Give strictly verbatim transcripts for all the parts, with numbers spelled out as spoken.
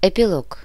Эпилог.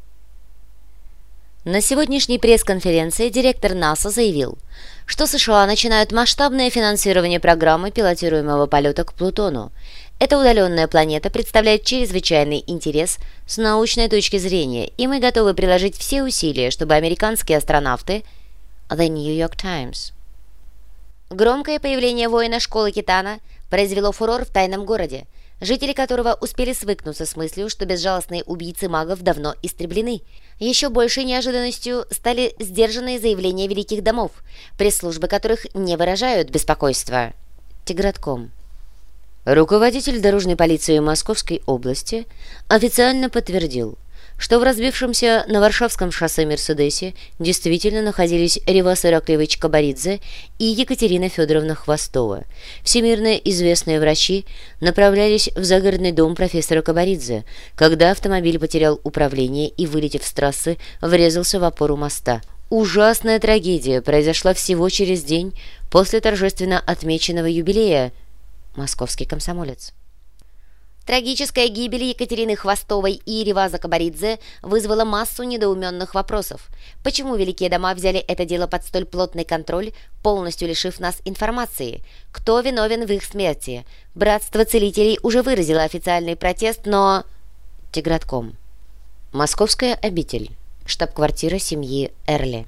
На сегодняшней пресс-конференции директор НАСА заявил, что США начинают масштабное финансирование программы пилотируемого полета к Плутону. Эта удаленная планета представляет чрезвычайный интерес с научной точки зрения, и мы готовы приложить все усилия, чтобы американские астронавты... The New York Times. Громкое появление воина школы Китана произвело фурор в тайном городе, жители которого успели свыкнуться с мыслью, что безжалостные убийцы магов давно истреблены. Еще большей неожиданностью стали сдержанные заявления великих домов, пресс-службы которых не выражают беспокойства. Тигратком. Руководитель дорожной полиции Московской области официально подтвердил, что в разбившемся на Варшавском шоссе «Мерседесе» действительно находились Ревас Ираклиевич Кабаридзе и Екатерина Федоровна Хвостова. Всемирно известные врачи направлялись в загородный дом профессора Кабаридзе, когда автомобиль потерял управление и, вылетев с трассы, врезался в опору моста. Ужасная трагедия произошла всего через день после торжественно отмеченного юбилея. Московский комсомолец. Трагическая гибель Екатерины Хвостовой и Реваза Кабаридзе вызвала массу недоуменных вопросов. Почему великие дома взяли это дело под столь плотный контроль, полностью лишив нас информации? Кто виновен в их смерти? Братство целителей уже выразило официальный протест, но... Тигратком. Московская обитель. Штаб-квартира семьи Эрли.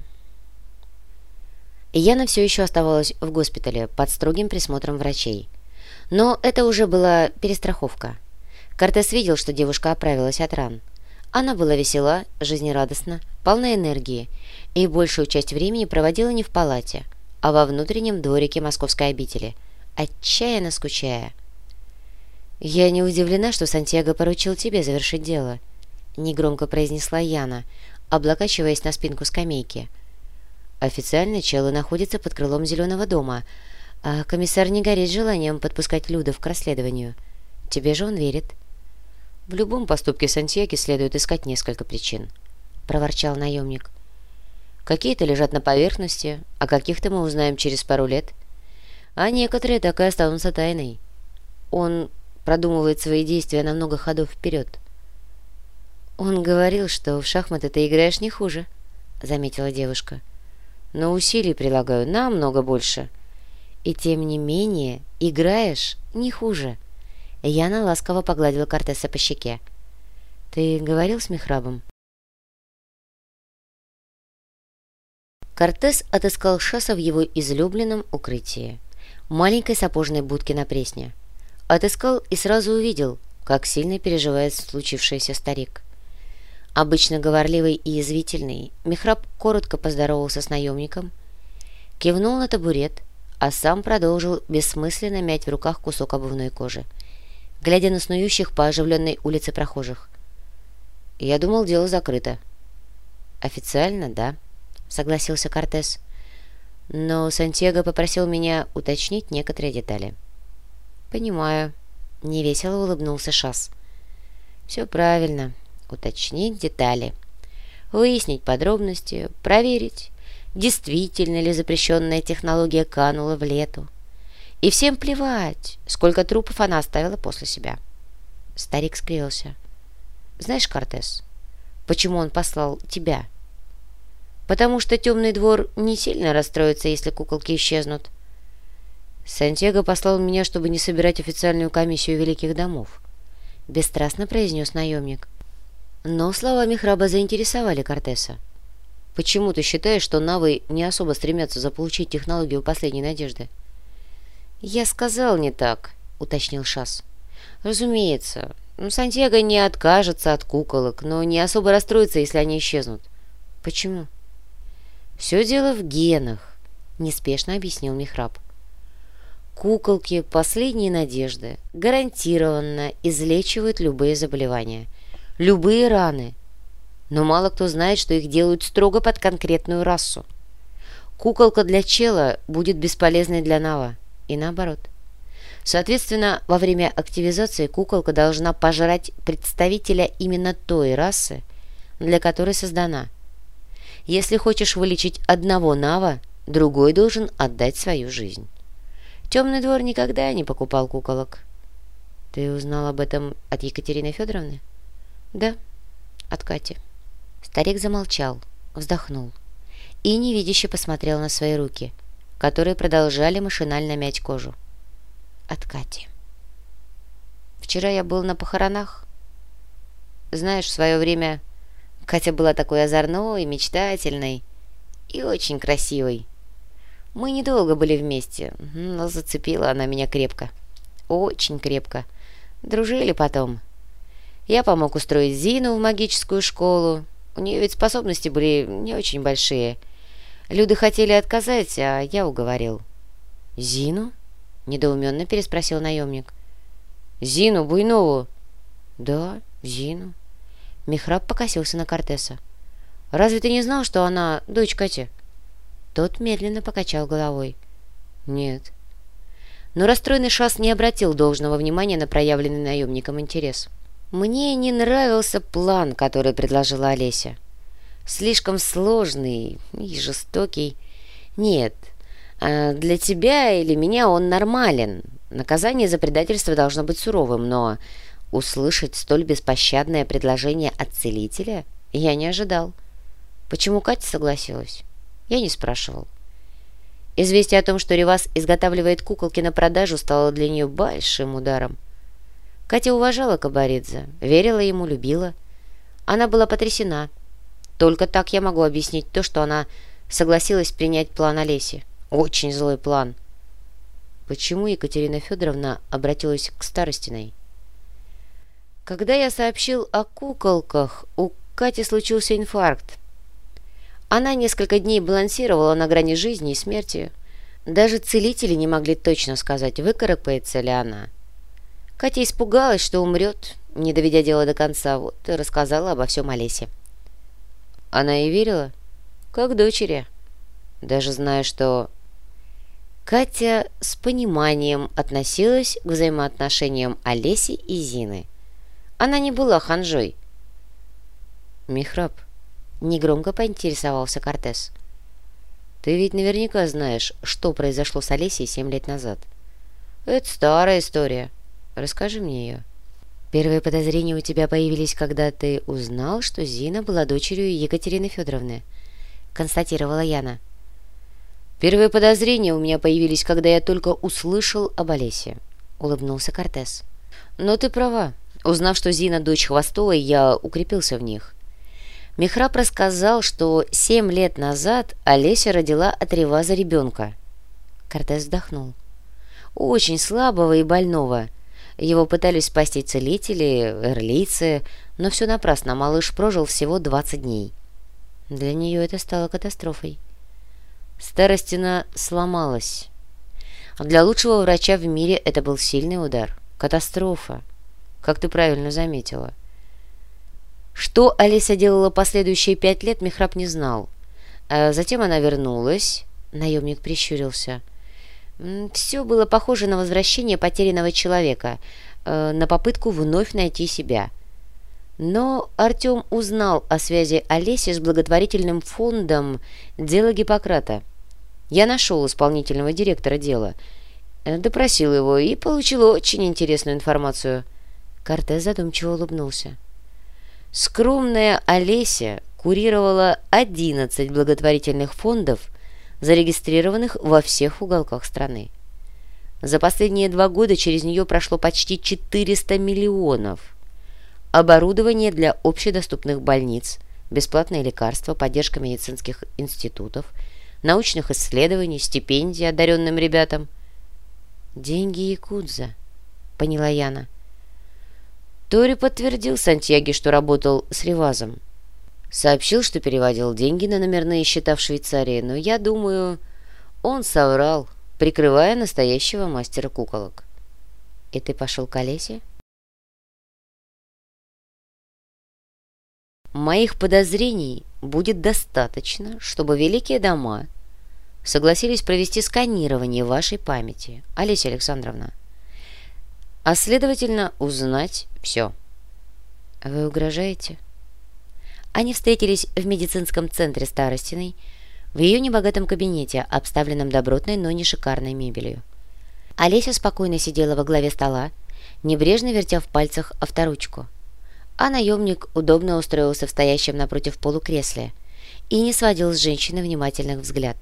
Яна все еще оставалась в госпитале под строгим присмотром врачей. Но это уже была перестраховка. Кортес видел, что девушка оправилась от ран. Она была весела, жизнерадостна, полна энергии и большую часть времени проводила не в палате, а во внутреннем дворике московской обители, отчаянно скучая. «Я не удивлена, что Сантьяго поручил тебе завершить дело», — негромко произнесла Яна, облокачиваясь на спинку скамейки. «Официально чело находится под крылом Зеленого дома, а комиссар не горит желанием подпускать Людов к расследованию. Тебе же он верит». «В любом поступке Сантьяго следует искать несколько причин», — проворчал наемник. «Какие-то лежат на поверхности, а каких-то мы узнаем через пару лет, а некоторые так и останутся тайной. Он продумывает свои действия на много ходов вперед». «Он говорил, что в шахматы ты играешь не хуже», — заметила девушка. «Но усилий прилагаю намного больше. И тем не менее играешь не хуже». Яна ласково погладила Кортеса по щеке. «Ты говорил с Мехрабом?» Кортес отыскал Шаса в его излюбленном укрытии, маленькой сапожной будке на Пресне. Отыскал и сразу увидел, как сильно переживает случившееся старик. Обычно говорливый и язвительный, Мехраб коротко поздоровался с наемником, кивнул на табурет, а сам продолжил бессмысленно мять в руках кусок обувной кожи, глядя на снующих по оживленной улице прохожих. «Я думал, дело закрыто». «Официально, да», — согласился Кортес. «Но Сантьяго попросил меня уточнить некоторые детали». «Понимаю», — невесело улыбнулся Шас. «Все правильно. Уточнить детали. Выяснить подробности, проверить, действительно ли запрещенная технология канула в лету. И всем плевать, сколько трупов она оставила после себя». Старик скривился. «Знаешь, Кортес, почему он послал тебя?» «Потому что темный двор не сильно расстроится, если куколки исчезнут». «Сантьяго послал меня, чтобы не собирать официальную комиссию великих домов», — бесстрастно произнес наемник. Но слова Мехраба заинтересовали Кортеса. «Почему ты считаешь, что навы не особо стремятся заполучить технологию последней надежды?» «Я сказал не так», — уточнил Шас. «Разумеется, Сантьяго не откажется от куколок, но не особо расстроится, если они исчезнут». «Почему?» «Все дело в генах», — неспешно объяснил Мехраб. «Куколки последней надежды гарантированно излечивают любые заболевания, любые раны, но мало кто знает, что их делают строго под конкретную расу. Куколка для чела будет бесполезной для нава, и наоборот. Соответственно, во время активизации куколка должна пожрать представителя именно той расы, для которой создана. Если хочешь вылечить одного нава, другой должен отдать свою жизнь. Темный двор никогда не покупал куколок. Ты узнал об этом от Екатерины Федоровны? Да. От Кати. Старик замолчал, вздохнул и невидяще посмотрел на свои руки, которые продолжали машинально мять кожу. От Кати. Вчера я был на похоронах. Знаешь, в свое время Катя была такой озорной, мечтательной и очень красивой. Мы недолго были вместе, но зацепила она меня крепко. Очень крепко. Дружили потом. Я помог устроить Зину в магическую школу. У нее ведь способности были не очень большие. Люди хотели отказать, а я уговорил. «Зину?» — недоуменно переспросил наемник. «Зину Буйнову?» «Да, Зину». Михраб покосился на Кортеса. «Разве ты не знал, что она дочь Кати?» Тот медленно покачал головой. «Нет». Но расстроенный Шас не обратил должного внимания на проявленный наемником интерес. «Мне не нравился план, который предложила Олеся. Слишком сложный и жестокий. Нет, для тебя или меня он нормален. Наказание за предательство должно быть суровым, но услышать столь беспощадное предложение от целителя я не ожидал. Почему Катя согласилась? Я не спрашивал. Известие о том, что Ревас изготавливает куколки на продажу, стало для нее большим ударом. Катя уважала Кабаридзе, верила ему, любила. Она была потрясена. Только так я могу объяснить то, что она согласилась принять план Олеси. Очень злой план. Почему Екатерина Федоровна обратилась к Старостиной? Когда я сообщил о куколках, у Кати случился инфаркт. Она несколько дней балансировала на грани жизни и смерти. Даже целители не могли точно сказать, выкарабкается ли она. Катя испугалась, что умрет, не доведя дело до конца, вот и рассказала обо всем Олесе. Она и верила, как дочери, даже зная, что... Катя с пониманием относилась к взаимоотношениям Олеси и Зины. Она не была ханжой. «Михраб», — негромко поинтересовался Кортес, — «ты ведь наверняка знаешь, что произошло с Олесей семь лет назад. Это старая история. Расскажи мне ее». «Первые подозрения у тебя появились, когда ты узнал, что Зина была дочерью Екатерины Федоровны», — констатировала Яна. «Первые подозрения у меня появились, когда я только услышал об Олесе», — улыбнулся Кортес. «Но ты права. Узнав, что Зина дочь Хвостовой, я укрепился в них. Михраб рассказал, что семь лет назад Олеся родила от Реваза ребенка». Кортес вздохнул. «Очень слабого и больного. Его пытались спасти целители, эрлийцы, но все напрасно, малыш прожил всего двадцать дней. Для нее это стало катастрофой. Старостина сломалась. Для лучшего врача в мире это был сильный удар. Катастрофа, как ты правильно заметила. Что Олеся делала последующие пять лет, Михраб не знал. А затем она вернулась. Наемник прищурился. Все было похоже на возвращение потерянного человека, на попытку вновь найти себя. Но Артем узнал о связи Олеси с благотворительным фондом «Дело Гиппократа». Я нашел исполнительного директора дела, допросил его и получил очень интересную информацию. Кортес задумчиво улыбнулся. Скромная Олеся курировала одиннадцать благотворительных фондов, зарегистрированных во всех уголках страны. За последние два года через нее прошло почти четыреста миллионов. Оборудование для общедоступных больниц, бесплатные лекарства, поддержка медицинских институтов, научных исследований, стипендии одаренным ребятам. «Деньги якудза», — поняла Яна. Тори подтвердил Сантьяге, что работал с Ревазом. Сообщил, что переводил деньги на номерные счета в Швейцарии, но я думаю, он соврал, прикрывая настоящего мастера куколок. «И ты пошел к Олесе?» «Моих подозрений будет достаточно, чтобы великие дома согласились провести сканирование вашей памяти, Олеся Александровна, а следовательно узнать все». «Вы угрожаете?» Они встретились в медицинском центре Старостиной, в ее небогатом кабинете, обставленном добротной, но не шикарной мебелью. Олеся спокойно сидела во главе стола, небрежно вертя в пальцах авторучку. А наемник удобно устроился в стоящем напротив полукресле и не сводил с женщины внимательных взгляд.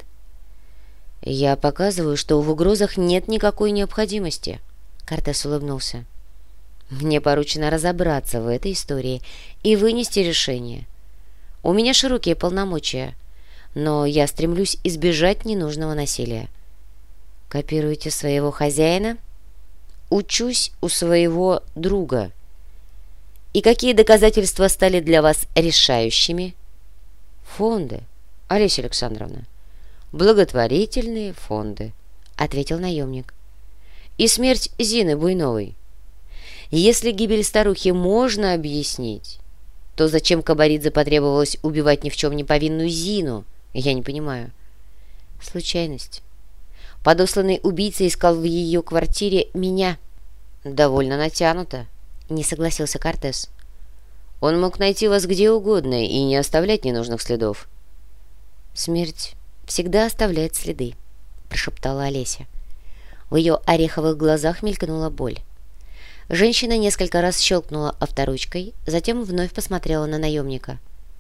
«Я показываю, что в угрозах нет никакой необходимости», — Кортес улыбнулся. «Мне поручено разобраться в этой истории и вынести решение. У меня широкие полномочия, но я стремлюсь избежать ненужного насилия. Копируете своего хозяина? Учусь у своего друга. И какие доказательства стали для вас решающими? Фонды, Олеся Александровна. Благотворительные фонды, ответил наемник. И смерть Зины Буйновой. Если гибель старухи можно объяснить, то зачем Кабаридзе потребовалось убивать ни в чем не повинную Зину? Я не понимаю. Случайность. Подосланный убийца искал в ее квартире меня. Довольно натянуто, не согласился Кортес. Он мог найти вас где угодно и не оставлять ненужных следов. Смерть всегда оставляет следы, прошептала Олеся. В ее ореховых глазах мелькнула боль. Женщина несколько раз щелкнула авторучкой, затем вновь посмотрела на наемника.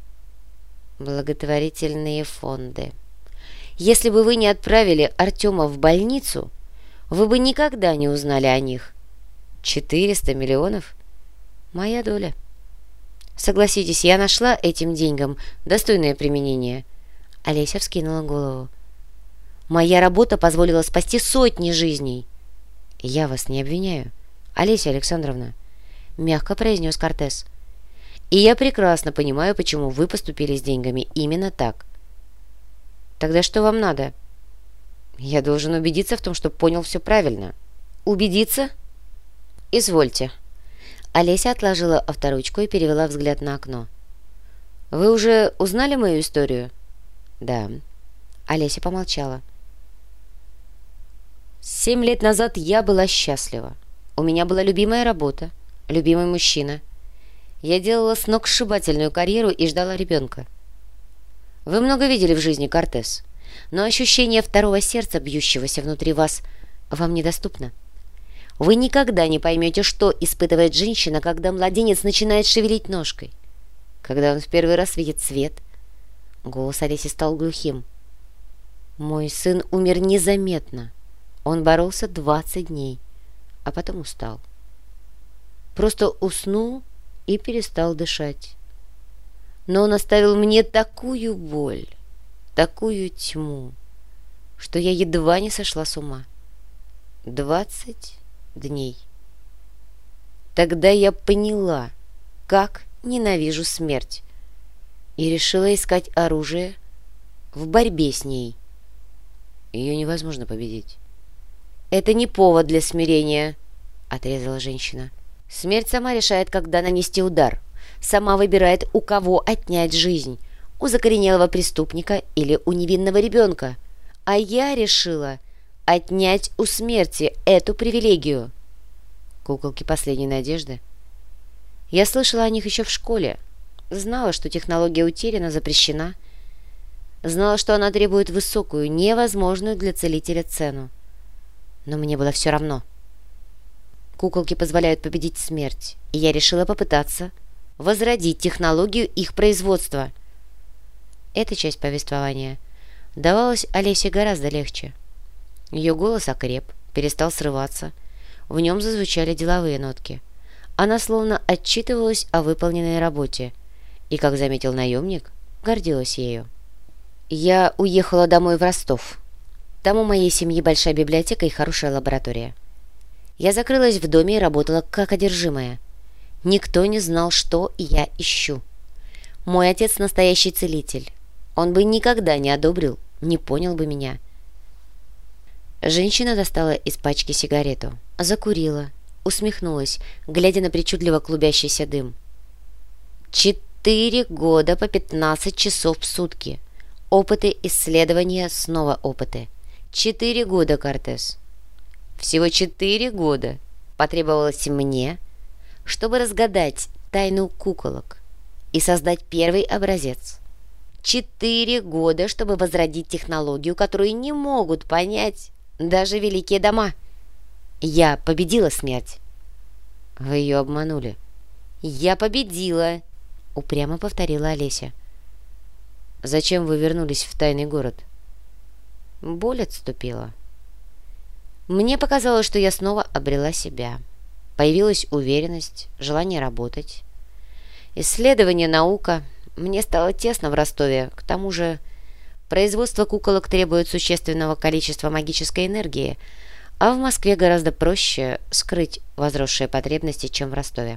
Благотворительные фонды. Если бы вы не отправили Артема в больницу, вы бы никогда не узнали о них. Четыреста миллионов? Моя доля. Согласитесь, я нашла этим деньгам достойное применение. Олеся вскинула голову. Моя работа позволила спасти сотни жизней. Я вас не обвиняю, Олеся Александровна, мягко произнес Кортес. И я прекрасно понимаю, почему вы поступили с деньгами именно так. Тогда что вам надо? Я должен убедиться в том, что понял все правильно. Убедиться? Извольте. Олеся отложила авторучку и перевела взгляд на окно. Вы уже узнали мою историю? Да. Олеся помолчала. Семь лет назад я была счастлива. У меня была любимая работа, любимый мужчина. Я делала сногсшибательную карьеру и ждала ребенка. Вы много видели в жизни, Кортес, но ощущение второго сердца, бьющегося внутри вас, вам недоступно. Вы никогда не поймете, что испытывает женщина, когда младенец начинает шевелить ножкой, когда он в первый раз видит свет. Голос Олеси стал глухим. Мой сын умер незаметно. Он боролся двадцать дней, а потом устал. Просто уснул и перестал дышать. Но он оставил мне такую боль, такую тьму, что я едва не сошла с ума. Двадцать дней. Тогда я поняла, как ненавижу смерть, и решила искать оружие в борьбе с ней. Ее невозможно победить. «Это не повод для смирения», — отрезала женщина. «Смерть сама решает, когда нанести удар. Сама выбирает, у кого отнять жизнь, у закоренелого преступника или у невинного ребенка. А я решила отнять у смерти эту привилегию». Куколки последней надежды. Я слышала о них еще в школе. Знала, что технология утеряна, запрещена. Знала, что она требует высокую, невозможную для целителя цену. Но мне было все равно. Куколки позволяют победить смерть, и я решила попытаться возродить технологию их производства. Эта часть повествования давалась Олесе гораздо легче. Ее голос окреп, перестал срываться. В нем зазвучали деловые нотки. Она словно отчитывалась о выполненной работе и, как заметил наемник, гордилась ею. Я уехала домой в Ростов. Там у моей семьи большая библиотека и хорошая лаборатория. Я закрылась в доме и работала как одержимая. Никто не знал, что я ищу. Мой отец настоящий целитель. Он бы никогда не одобрил, не понял бы меня. Женщина достала из пачки сигарету, закурила, усмехнулась, глядя на причудливо клубящийся дым. Четыре года по пятнадцать часов в сутки. Опыты, исследования, снова опыты. Четыре года, Кортес. Всего четыре года потребовалось мне, чтобы разгадать тайну куколок и создать первый образец. Четыре года, чтобы возродить технологию, которую не могут понять даже великие дома. Я победила смерть. Вы ее обманули. «Я победила!» — упрямо повторила Олеся. «Зачем вы вернулись в тайный город?» Боль отступила. Мне показалось, что я снова обрела себя. Появилась уверенность, желание работать. Исследование, наука. Мне стало тесно в Ростове. К тому же производство куколок требует существенного количества магической энергии, а в Москве гораздо проще скрыть возросшие потребности, чем в Ростове.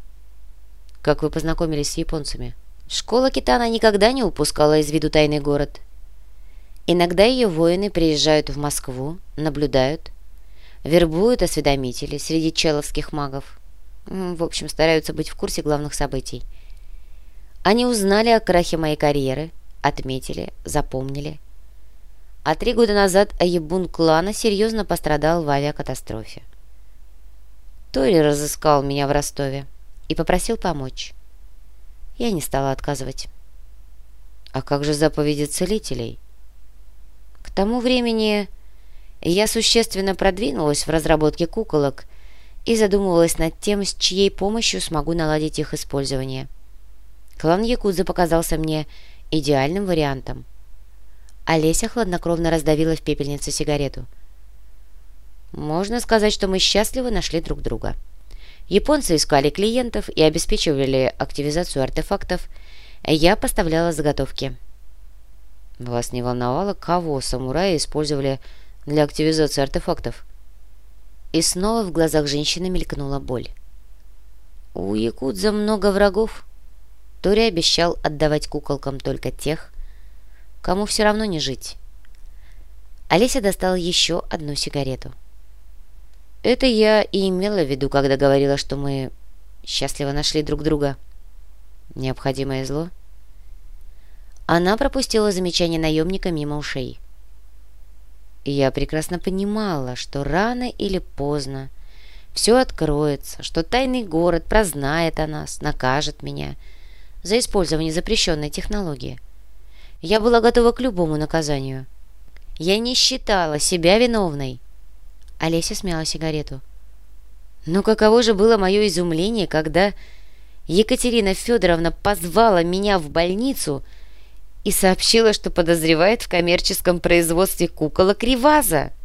Как вы познакомились с японцами? Школа Китана никогда не упускала из виду тайный город. Иногда ее воины приезжают в Москву, наблюдают, вербуют осведомителей среди человских магов. В общем, стараются быть в курсе главных событий. Они узнали о крахе моей карьеры, отметили, запомнили. А три года назад Аебун клана серьезно пострадал в авиакатастрофе. Тори разыскал меня в Ростове и попросил помочь. Я не стала отказывать. А как же заповеди целителей? К тому времени я существенно продвинулась в разработке куколок и задумывалась над тем, с чьей помощью смогу наладить их использование. Клан Якудза показался мне идеальным вариантом. Олеся хладнокровно раздавила в пепельницу сигарету. Можно сказать, что мы счастливо нашли друг друга. Японцы искали клиентов и обеспечивали активизацию артефактов. Я поставляла заготовки. Вас не волновало, кого самураи использовали для активизации артефактов? И снова в глазах женщины мелькнула боль. У якудза много врагов. Тори обещал отдавать куколкам только тех, кому все равно не жить. Олеся достала еще одну сигарету. Это я и имела в виду, когда говорила, что мы счастливо нашли друг друга. Необходимое зло? Она пропустила замечание наемника мимо ушей. И я прекрасно понимала, что рано или поздно все откроется, что тайный город прознает о нас, накажет меня за использование запрещенной технологии. Я была готова к любому наказанию. Я не считала себя виновной. Олеся смяла сигарету. Но каково же было мое изумление, когда Екатерина Федоровна позвала меня в больницу и сообщила, что подозревает в коммерческом производстве куколок Риваза.